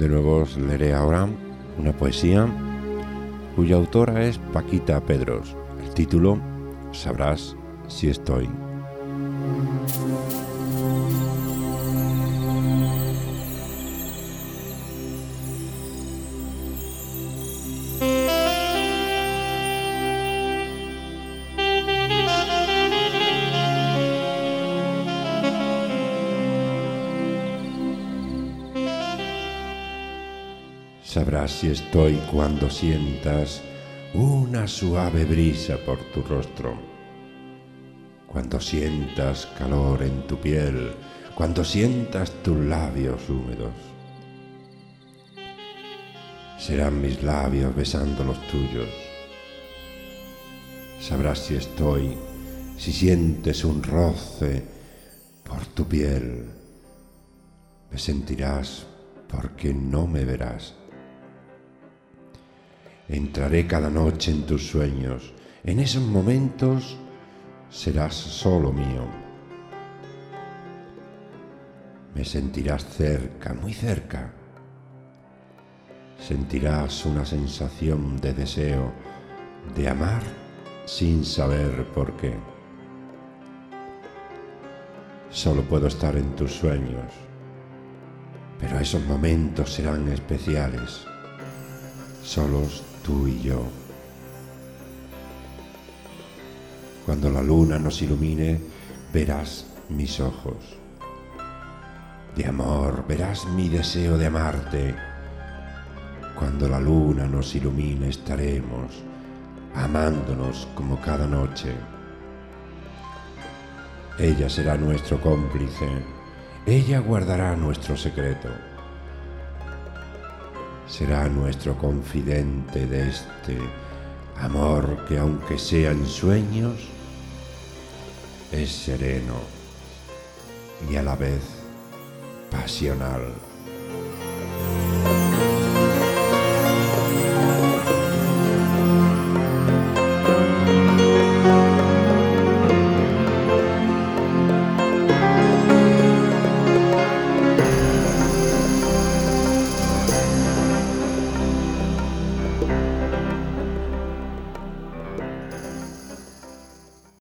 De nuevo os leeré ahora una poesía cuya autora es Paquita Pedros. El título, Sabrás si estoy. Sabrás si estoy cuando sientas una suave brisa por tu rostro, cuando sientas calor en tu piel, cuando sientas tus labios húmedos. Serán mis labios besando los tuyos. Sabrás si estoy, si sientes un roce por tu piel. Me sentirás porque no me verás. Entraré cada noche en tus sueños. En esos momentos serás solo mío. Me sentirás cerca, muy cerca. Sentirás una sensación de deseo, de amar sin saber por qué. Solo puedo estar en tus sueños, pero esos momentos serán especiales, solos tú y yo. Cuando la luna nos ilumine, verás mis ojos. De amor, verás mi deseo de amarte. Cuando la luna nos ilumine, estaremos amándonos como cada noche. Ella será nuestro cómplice. Ella guardará nuestro secreto. Será nuestro confidente de este amor que, aunque sea en sueños, es sereno y a la vez pasional.